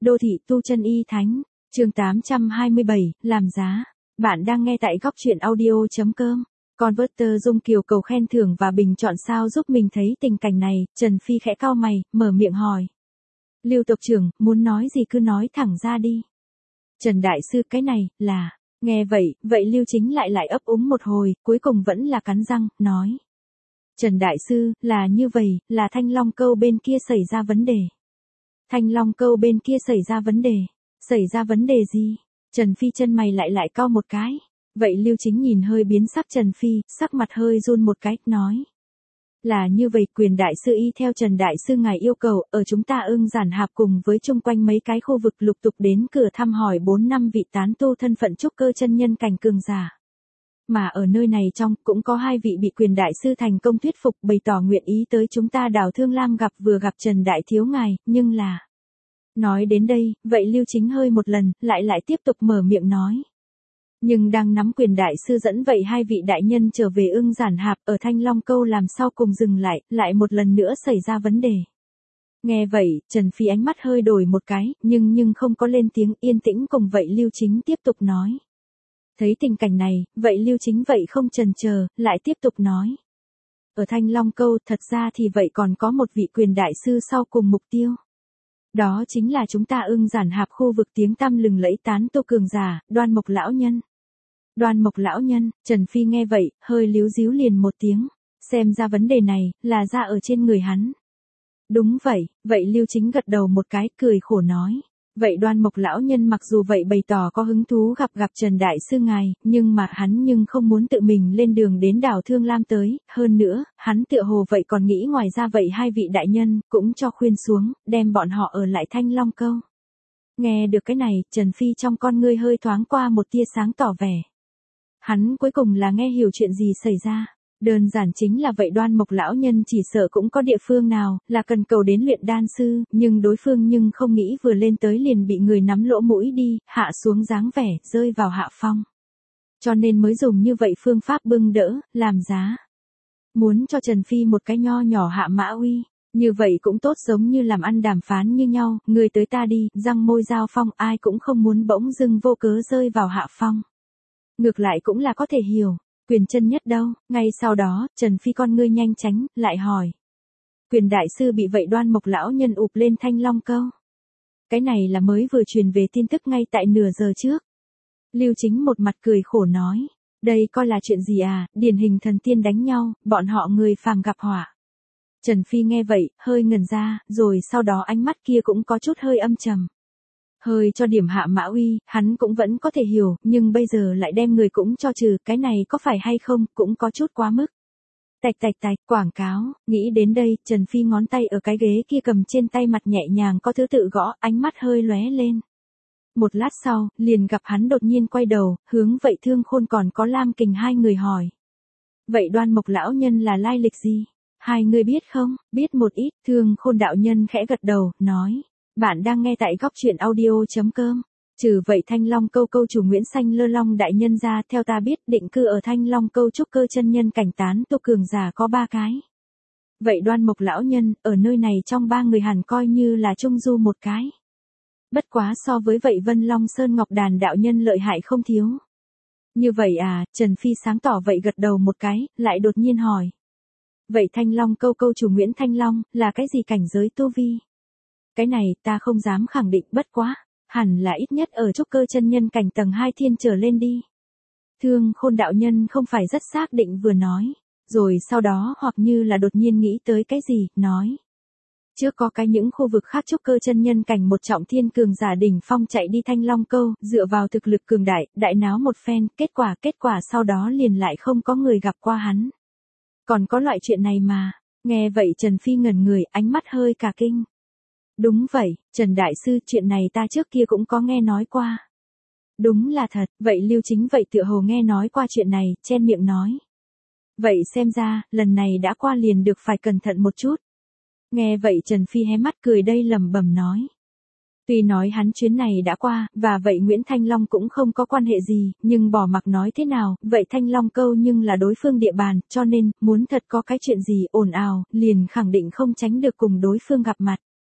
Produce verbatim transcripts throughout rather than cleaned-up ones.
Đô thị tu chân y thánh, chương tám trăm hai mươi bảy, làm giá. Bạn đang nghe tại góc truyện audio.com. Converter Dung Kiều cầu khen thưởng và bình chọn sao giúp mình thấy tình cảnh này, Trần Phi khẽ cau mày, mở miệng hỏi. Lưu tộc trưởng, muốn nói gì cứ nói thẳng ra đi. Trần Đại Sư cái này, là, nghe vậy, vậy Lưu Chính lại lại ấp úng một hồi, cuối cùng vẫn là cắn răng, nói. Trần Đại Sư, là như vậy, là Thanh Long Câu bên kia xảy ra vấn đề. Thanh Long Câu bên kia xảy ra vấn đề. Xảy ra vấn đề gì? Trần Phi chân mày lại lại cau một cái. Vậy Lưu Chính nhìn hơi biến sắc Trần Phi, sắc mặt hơi run một cái, nói. Là như vậy, quyền đại sư y theo Trần Đại Sư ngài yêu cầu, ở chúng ta Ưng Giản Hạp cùng với chung quanh mấy cái khu vực lục tục đến cửa thăm hỏi bốn năm vị tán tu thân phận trúc cơ chân nhân cảnh cường giả. Mà ở nơi này trong, cũng có hai vị bị quyền đại sư thành công thuyết phục bày tỏ nguyện ý tới chúng ta Đào Thương Lam gặp vừa gặp Trần Đại Thiếu ngài, nhưng là... Nói đến đây, vậy Lưu Chính hơi một lần, lại lại tiếp tục mở miệng nói. Nhưng đang nắm quyền đại sư dẫn vậy hai vị đại nhân trở về Ưng Giản Hạp ở Thanh Long Câu làm sao cùng dừng lại, lại một lần nữa xảy ra vấn đề. Nghe vậy, Trần Phi ánh mắt hơi đổi một cái, nhưng nhưng không có lên tiếng, yên tĩnh cùng vậy Lưu Chính tiếp tục nói. Thấy tình cảnh này, vậy Lưu Chính vậy không chần chờ, lại tiếp tục nói. Ở Thanh Long Câu thật ra thì vậy còn có một vị quyền đại sư sau cùng mục tiêu. Đó chính là chúng ta Ưng Giản Hạp khu vực tiếng tăm lừng lẫy tán tu cường giả, Đoan Mộc lão nhân. Đoan Mộc lão nhân, Trần Phi nghe vậy, hơi líu díu liền một tiếng, xem ra vấn đề này, là ra ở trên người hắn. Đúng vậy, vậy Lưu Chính gật đầu một cái, cười khổ nói. Vậy Đoan Mộc lão nhân mặc dù vậy bày tỏ có hứng thú gặp gặp Trần Đại Sư ngài, nhưng mà hắn nhưng không muốn tự mình lên đường đến đảo Thương Lam tới, hơn nữa, hắn tựa hồ vậy còn nghĩ ngoài ra vậy hai vị đại nhân, cũng cho khuyên xuống, đem bọn họ ở lại Thanh Long Câu. Nghe được cái này, Trần Phi trong con ngươi hơi thoáng qua một tia sáng tỏ vẻ. Hắn cuối cùng là nghe hiểu chuyện gì xảy ra. Đơn giản chính là vậy Đoan Mộc lão nhân chỉ sợ cũng có địa phương nào là cần cầu đến luyện đan sư, nhưng đối phương nhưng không nghĩ vừa lên tới liền bị người nắm lỗ mũi đi, hạ xuống dáng vẻ, rơi vào hạ phong. Cho nên mới dùng như vậy phương pháp bưng đỡ, làm giá. Muốn cho Trần Phi một cái nho nhỏ hạ mã uy, như vậy cũng tốt giống như làm ăn đàm phán như nhau, người tới ta đi, răng môi giao phong ai cũng không muốn bỗng dưng vô cớ rơi vào hạ phong. Ngược lại cũng là có thể hiểu. Quyền chân nhất đâu, ngay sau đó, Trần Phi con ngươi nhanh tránh, lại hỏi. Quyền đại sư bị vậy Đoan Mộc lão nhân ụp lên Thanh Long Câu. Cái này là mới vừa truyền về tin tức ngay tại nửa giờ trước. Lưu Chính một mặt cười khổ nói. Đây coi là chuyện gì à, điển hình thần tiên đánh nhau, bọn họ người phàm gặp họa. Trần Phi nghe vậy, hơi ngẩn ra, rồi sau đó ánh mắt kia cũng có chút hơi âm trầm. Hơi cho điểm hạ mã uy, hắn cũng vẫn có thể hiểu, nhưng bây giờ lại đem người cũng cho trừ, cái này có phải hay không, cũng có chút quá mức. Tạch tạch tạch, quảng cáo, nghĩ đến đây, Trần Phi ngón tay ở cái ghế kia cầm trên tay mặt nhẹ nhàng có thứ tự gõ, ánh mắt hơi lóe lên. Một lát sau, liền gặp hắn đột nhiên quay đầu, hướng vậy Thương Khôn còn có Lam Kình hai người hỏi. Vậy Đoan Mộc lão nhân là lai lịch gì? Hai người biết không? Biết một ít, Thương Khôn đạo nhân khẽ gật đầu, nói. Bạn đang nghe tại góc truyện audio.com. Trừ vậy Thanh Long Câu câu chủ Nguyễn Xanh Lơ Long đại nhân ra, theo ta biết định cư ở Thanh Long Câu trúc cơ chân nhân cảnh tán tu cường giả có ba cái. Vậy Đoan Mộc lão nhân, ở nơi này trong ba người hẳn coi như là trung du một cái. Bất quá so với vậy Vân Long Sơn Ngọc Đàn đạo nhân lợi hại không thiếu. Như vậy à, Trần Phi sáng tỏ vậy gật đầu một cái, lại đột nhiên hỏi. Vậy Thanh Long Câu câu chủ Nguyễn Thanh Long, là cái gì cảnh giới tu vi? Cái này ta không dám khẳng định, bất quá, hẳn là ít nhất ở trúc cơ chân nhân cảnh tầng hai thiên trở lên đi. Thương Khôn đạo nhân không phải rất xác định vừa nói, rồi sau đó hoặc như là đột nhiên nghĩ tới cái gì, nói. Trước có cái những khu vực khác trúc cơ chân nhân cảnh một trọng thiên cường giả đỉnh phong chạy đi Thanh Long Câu, dựa vào thực lực cường đại, đại náo một phen, kết quả kết quả sau đó liền lại không có người gặp qua hắn. Còn có loại chuyện này mà, nghe vậy Trần Phi ngẩn người, ánh mắt hơi cả kinh. Đúng vậy, Trần Đại Sư, chuyện này ta trước kia cũng có nghe nói qua. Đúng là thật, vậy Lưu Chính vậy tựa hồ nghe nói qua chuyện này, chen miệng nói. Vậy xem ra, lần này đã qua liền được phải cẩn thận một chút. Nghe vậy Trần Phi hé mắt cười đây lẩm bẩm nói. Tuy nói hắn chuyến này đã qua, và vậy Nguyễn Thanh Long cũng không có quan hệ gì, nhưng bỏ mặc nói thế nào, vậy Thanh Long Câu nhưng là đối phương địa bàn, cho nên, muốn thật có cái chuyện gì ồn ào, liền khẳng định không tránh được cùng đối phương gặp mặt.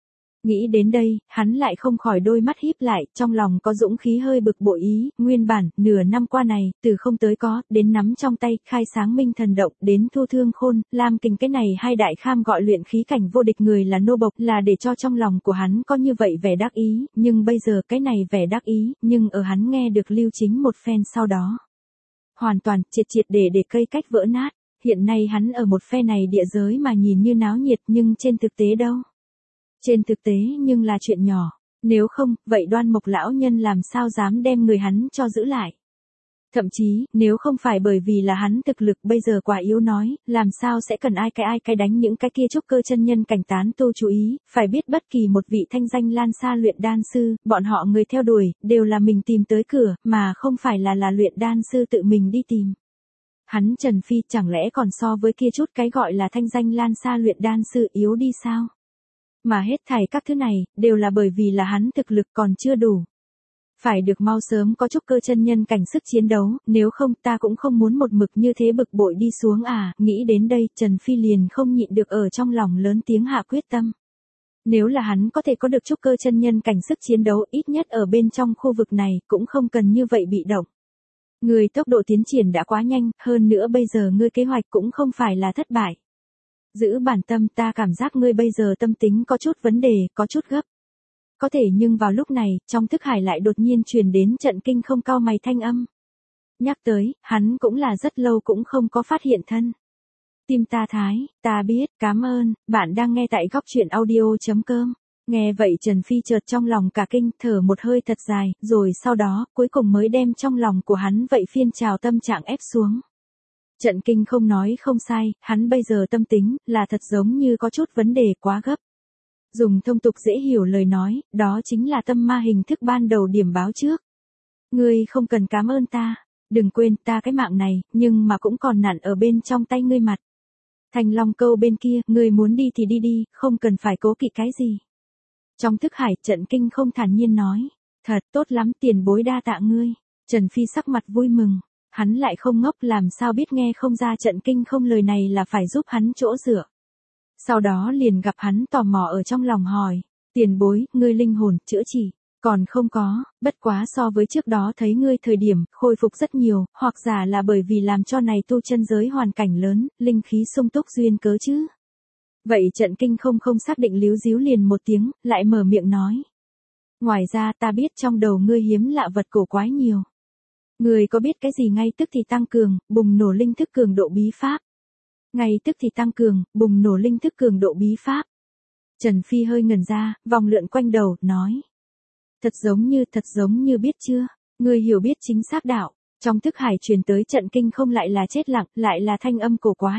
Nghĩ đến đây, hắn lại không khỏi đôi mắt híp lại, trong lòng có dũng khí hơi bực bội ý, nguyên bản, nửa năm qua này, từ không tới có, đến nắm trong tay, khai sáng minh thần động, đến thu thương khôn, Lam Kình cái này hai đại kham gọi luyện khí cảnh vô địch người là nô bộc, là để cho trong lòng của hắn có như vậy vẻ đắc ý, nhưng bây giờ cái này vẻ đắc ý, nhưng ở hắn nghe được Lưu Chính một phen sau đó. Hoàn toàn, triệt triệt để để cây cách vỡ nát, hiện nay hắn ở một phe này địa giới mà nhìn như náo nhiệt nhưng trên thực tế đâu. Trên thực tế nhưng là chuyện nhỏ, nếu không, vậy Đoan Mộc lão nhân làm sao dám đem người hắn cho giữ lại. Thậm chí, nếu không phải bởi vì là hắn thực lực bây giờ quá yếu nói, làm sao sẽ cần ai cái ai cái đánh những cái kia trúc cơ chân nhân cảnh tán tu chú ý, phải biết bất kỳ một vị thanh danh lan xa luyện đan sư, bọn họ người theo đuổi, đều là mình tìm tới cửa, mà không phải là là luyện đan sư tự mình đi tìm. Hắn Trần Phi chẳng lẽ còn so với kia chút cái gọi là thanh danh lan xa luyện đan sư yếu đi sao? Mà hết thảy các thứ này, đều là bởi vì là hắn thực lực còn chưa đủ. Phải được mau sớm có trúc cơ chân nhân cảnh sức chiến đấu, nếu không ta cũng không muốn một mực như thế bực bội đi xuống à, nghĩ đến đây, Trần Phi liền không nhịn được ở trong lòng lớn tiếng hạ quyết tâm. Nếu là hắn có thể có được trúc cơ chân nhân cảnh sức chiến đấu ít nhất ở bên trong khu vực này, cũng không cần như vậy bị động. Người tốc độ tiến triển đã quá nhanh, hơn nữa bây giờ ngươi kế hoạch cũng không phải là thất bại. Giữ bản tâm ta cảm giác ngươi bây giờ tâm tính có chút vấn đề, có chút gấp. Có thể nhưng vào lúc này, trong thức hải lại đột nhiên truyền đến trận kinh không cau mày thanh âm. Nhắc tới, hắn cũng là rất lâu cũng không có phát hiện thân. Tim ta thái, ta biết, cảm ơn, bạn đang nghe tại góc truyện audio chấm com. Nghe vậy Trần Phi chợt trong lòng cả kinh, thở một hơi thật dài, rồi sau đó, cuối cùng mới đem trong lòng của hắn vậy phiên trào tâm trạng ép xuống. Trận kinh không nói không sai, hắn bây giờ tâm tính, là thật giống như có chút vấn đề quá gấp. Dùng thông tục dễ hiểu lời nói, đó chính là tâm ma hình thức ban đầu điểm báo trước. Ngươi không cần cảm ơn ta, đừng quên ta cái mạng này, nhưng mà cũng còn nặn ở bên trong tay ngươi mặt. Thành Long Câu bên kia, ngươi muốn đi thì đi đi, không cần phải cố kỵ cái gì. Trong thức hải trận kinh không thản nhiên nói, thật tốt lắm tiền bối đa tạ ngươi. Trần Phi sắc mặt vui mừng, hắn lại không ngốc làm sao biết nghe không ra trận kinh không lời này là phải giúp hắn chỗ dựa. Sau đó liền gặp hắn tò mò ở trong lòng hỏi, tiền bối, ngươi linh hồn, chữa trị, còn không có, bất quá so với trước đó thấy ngươi thời điểm, khôi phục rất nhiều, hoặc giả là bởi vì làm cho này tu chân giới hoàn cảnh lớn, linh khí sung túc duyên cớ chứ. Vậy trận kinh không không xác định líu díu liền một tiếng, lại mở miệng nói. Ngoài ra ta biết trong đầu ngươi hiếm lạ vật cổ quái nhiều. Ngươi có biết cái gì ngay tức thì tăng cường, bùng nổ linh thức cường độ bí pháp. Ngay tức thì tăng cường, bùng nổ linh thức cường độ bí pháp. Trần Phi hơi ngẩn ra, vòng lượn quanh đầu, nói. Thật giống như, thật giống như biết chưa, ngươi hiểu biết chính xác đạo, trong thức hải truyền tới trận kinh không lại là chết lặng, lại là thanh âm cổ quái.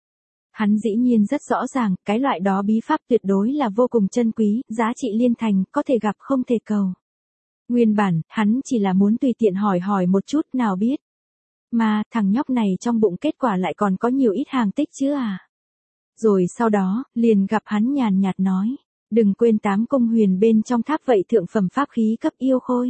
Hắn dĩ nhiên rất rõ ràng, cái loại đó bí pháp tuyệt đối là vô cùng chân quý, giá trị liên thành, có thể gặp không thể cầu. Nguyên bản, hắn chỉ là muốn tùy tiện hỏi hỏi một chút nào biết. Mà, thằng nhóc này trong bụng kết quả lại còn có nhiều ít hàng tích chứ à. Rồi sau đó, liền gặp hắn nhàn nhạt nói, đừng quên tám cung huyền bên trong tháp vậy thượng phẩm pháp khí cấp yêu khôi.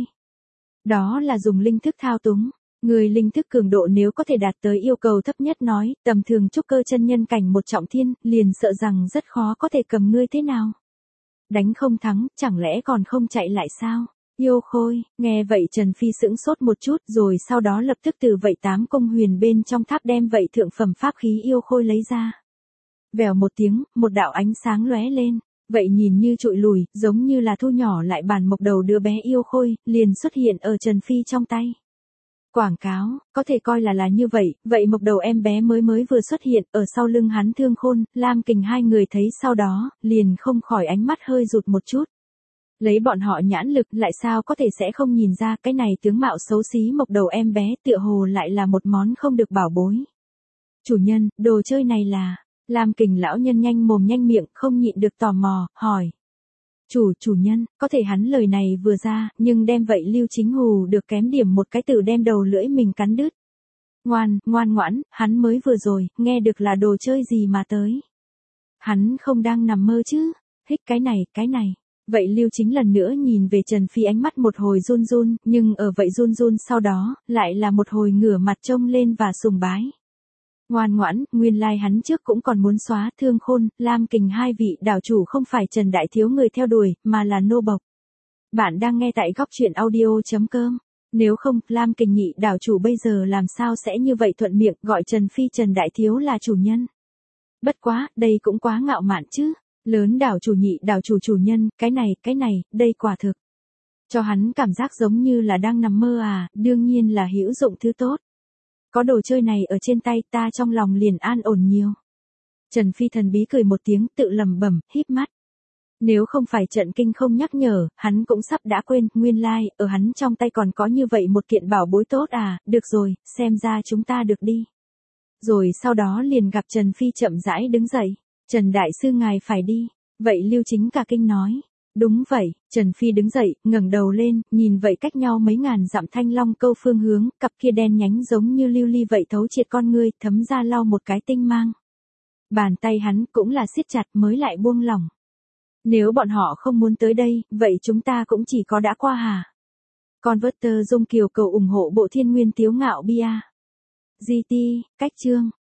Đó là dùng linh thức thao túng. Người linh thức cường độ nếu có thể đạt tới yêu cầu thấp nhất nói, tầm thường trúc cơ chân nhân cảnh một trọng thiên, liền sợ rằng rất khó có thể cầm ngươi thế nào. Đánh không thắng, chẳng lẽ còn không chạy lại sao? Yêu khôi, nghe vậy Trần Phi sững sốt một chút rồi sau đó lập tức từ vậy tám cung huyền bên trong tháp đem vậy thượng phẩm pháp khí yêu khôi lấy ra. Vèo một tiếng, một đạo ánh sáng lóe lên, vậy nhìn như trụi lùi, giống như là thu nhỏ lại bàn mộc đầu đứa bé yêu khôi, liền xuất hiện ở Trần Phi trong tay. Quảng cáo, có thể coi là là như vậy, vậy mộc đầu em bé mới mới vừa xuất hiện, ở sau lưng hắn Thương Khôn, Lam Kình hai người thấy sau đó, liền không khỏi ánh mắt hơi rụt một chút. Lấy bọn họ nhãn lực lại sao có thể sẽ không nhìn ra cái này tướng mạo xấu xí mộc đầu em bé tựa hồ lại là một món không được bảo bối. Chủ nhân, đồ chơi này là, Lam Kình lão nhân nhanh mồm nhanh miệng không nhịn được tò mò, hỏi. Chủ, chủ nhân, có thể hắn lời này vừa ra, nhưng đem vậy Lưu Chính hù được kém điểm một cái từ đem đầu lưỡi mình cắn đứt. Ngoan, ngoan ngoãn, hắn mới vừa rồi, nghe được là đồ chơi gì mà tới. Hắn không đang nằm mơ chứ, hích cái này, cái này. Vậy Lưu Chính lần nữa nhìn về Trần Phi ánh mắt một hồi run run, nhưng ở vậy run run sau đó, lại là một hồi ngửa mặt trông lên và sùng bái. Ngoan ngoãn, nguyên lai like hắn trước cũng còn muốn xóa Thương Khôn, Lam Kình hai vị đảo chủ không phải Trần Đại Thiếu người theo đuổi, mà là nô bộc. Bạn đang nghe tại góc truyện audio.com. Nếu không, Lam Kình nhị đảo chủ bây giờ làm sao sẽ như vậy thuận miệng gọi Trần Phi Trần Đại Thiếu là chủ nhân. Bất quá, đây cũng quá ngạo mạn chứ. Lớn đảo chủ nhị đảo chủ chủ nhân, cái này, cái này, đây quả thực. Cho hắn cảm giác giống như là đang nằm mơ à, đương nhiên là hữu dụng thứ tốt. Có đồ chơi này ở trên tay ta trong lòng liền an ổn nhiều. Trần Phi thần bí cười một tiếng tự lầm bẩm, híp mắt. Nếu không phải trận kinh không nhắc nhở, hắn cũng sắp đã quên, nguyên lai, like, ở hắn trong tay còn có như vậy một kiện bảo bối tốt à, được rồi, xem ra chúng ta được đi. Rồi sau đó liền gặp Trần Phi chậm rãi đứng dậy. Trần Đại Sư ngài phải đi. Vậy Lưu Chính cả kinh nói. Đúng vậy, Trần Phi đứng dậy, ngẩng đầu lên, nhìn vậy cách nhau mấy ngàn dặm Thanh Long Câu phương hướng, cặp kia đen nhánh giống như lưu ly vậy thấu triệt con ngươi, thấm ra lau một cái tinh mang. Bàn tay hắn cũng là siết chặt mới lại buông lỏng. Nếu bọn họ không muốn tới đây, vậy chúng ta cũng chỉ có đã qua hà. Converter Dung Kiều cầu ủng hộ bộ Thiên Nguyên Tiếu Ngạo Bia. giê tê, cách chương.